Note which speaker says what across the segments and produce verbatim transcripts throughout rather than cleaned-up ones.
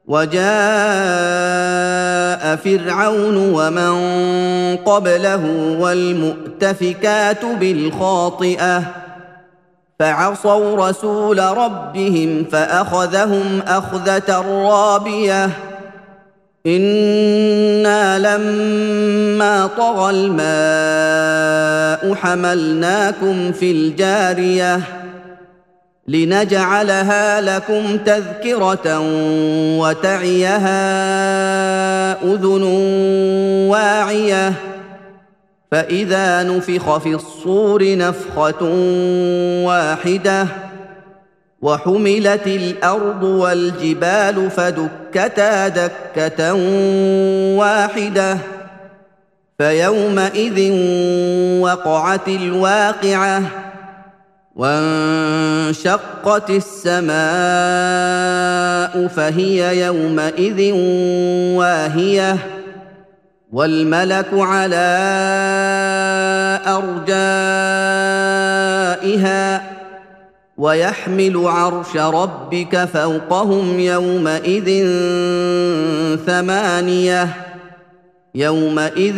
Speaker 1: وجاء فرعون ومن قبله والمؤتفكات بالخاطئة فعصوا رسول ربهم فأخذهم أخذة رابية إنا لما طغى الماء حملناكم في الجارية لنجعلها لكم تذكرة وتعيها أذن واعية فإذا نفخ في الصور نفخة واحدة وحملت الأرض والجبال فدكتا دكة واحدة فيومئذ وقعت الواقعة وانشقت السماء فهي يومئذ واهية والملك على أرجائها ويحمل عرش ربك فوقهم يومئذ ثمانية يومئذ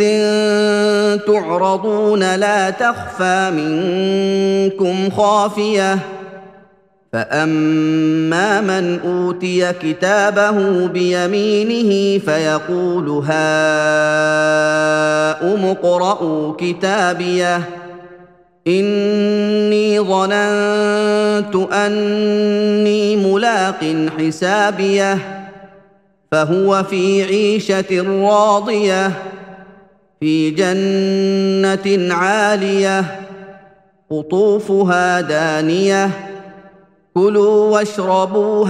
Speaker 1: تعرضون لا تخفى منكم خافية فأما من أوتي كتابه بيمينه فيقول هاؤم اقرءوا كتابيه إني ظننت أني ملاق حسابيه فهو في عيشة راضية في جنة عالية قطوفها دانية كلوا واشربوا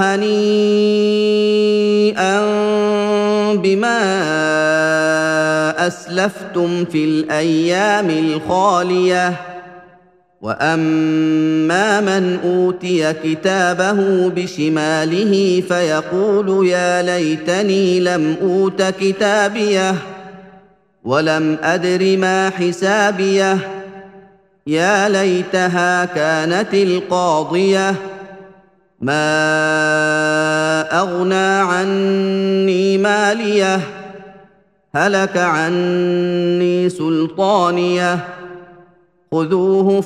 Speaker 1: هنيئا بما أسلفتم في الأيام الخالية وأما من أوتي كتابه بشماله فيقول يا ليتني لم أوت كتابيه ولم أدر ما حسابيه يا ليتها كانت القاضية ما أغنى عني ماليه هلك عني سلطانيه خذوه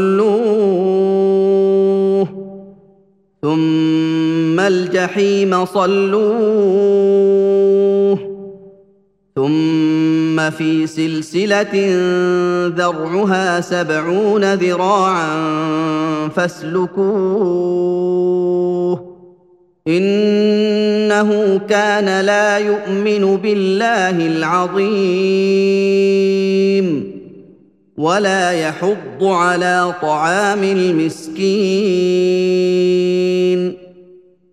Speaker 1: فغلوه ثم الجحيم صلوه ثم في سلسلة ذرعها سبعون ذراعا فاسلكوه إنه كان لا يؤمن بالله العظيم ولا يحض على طعام المسكين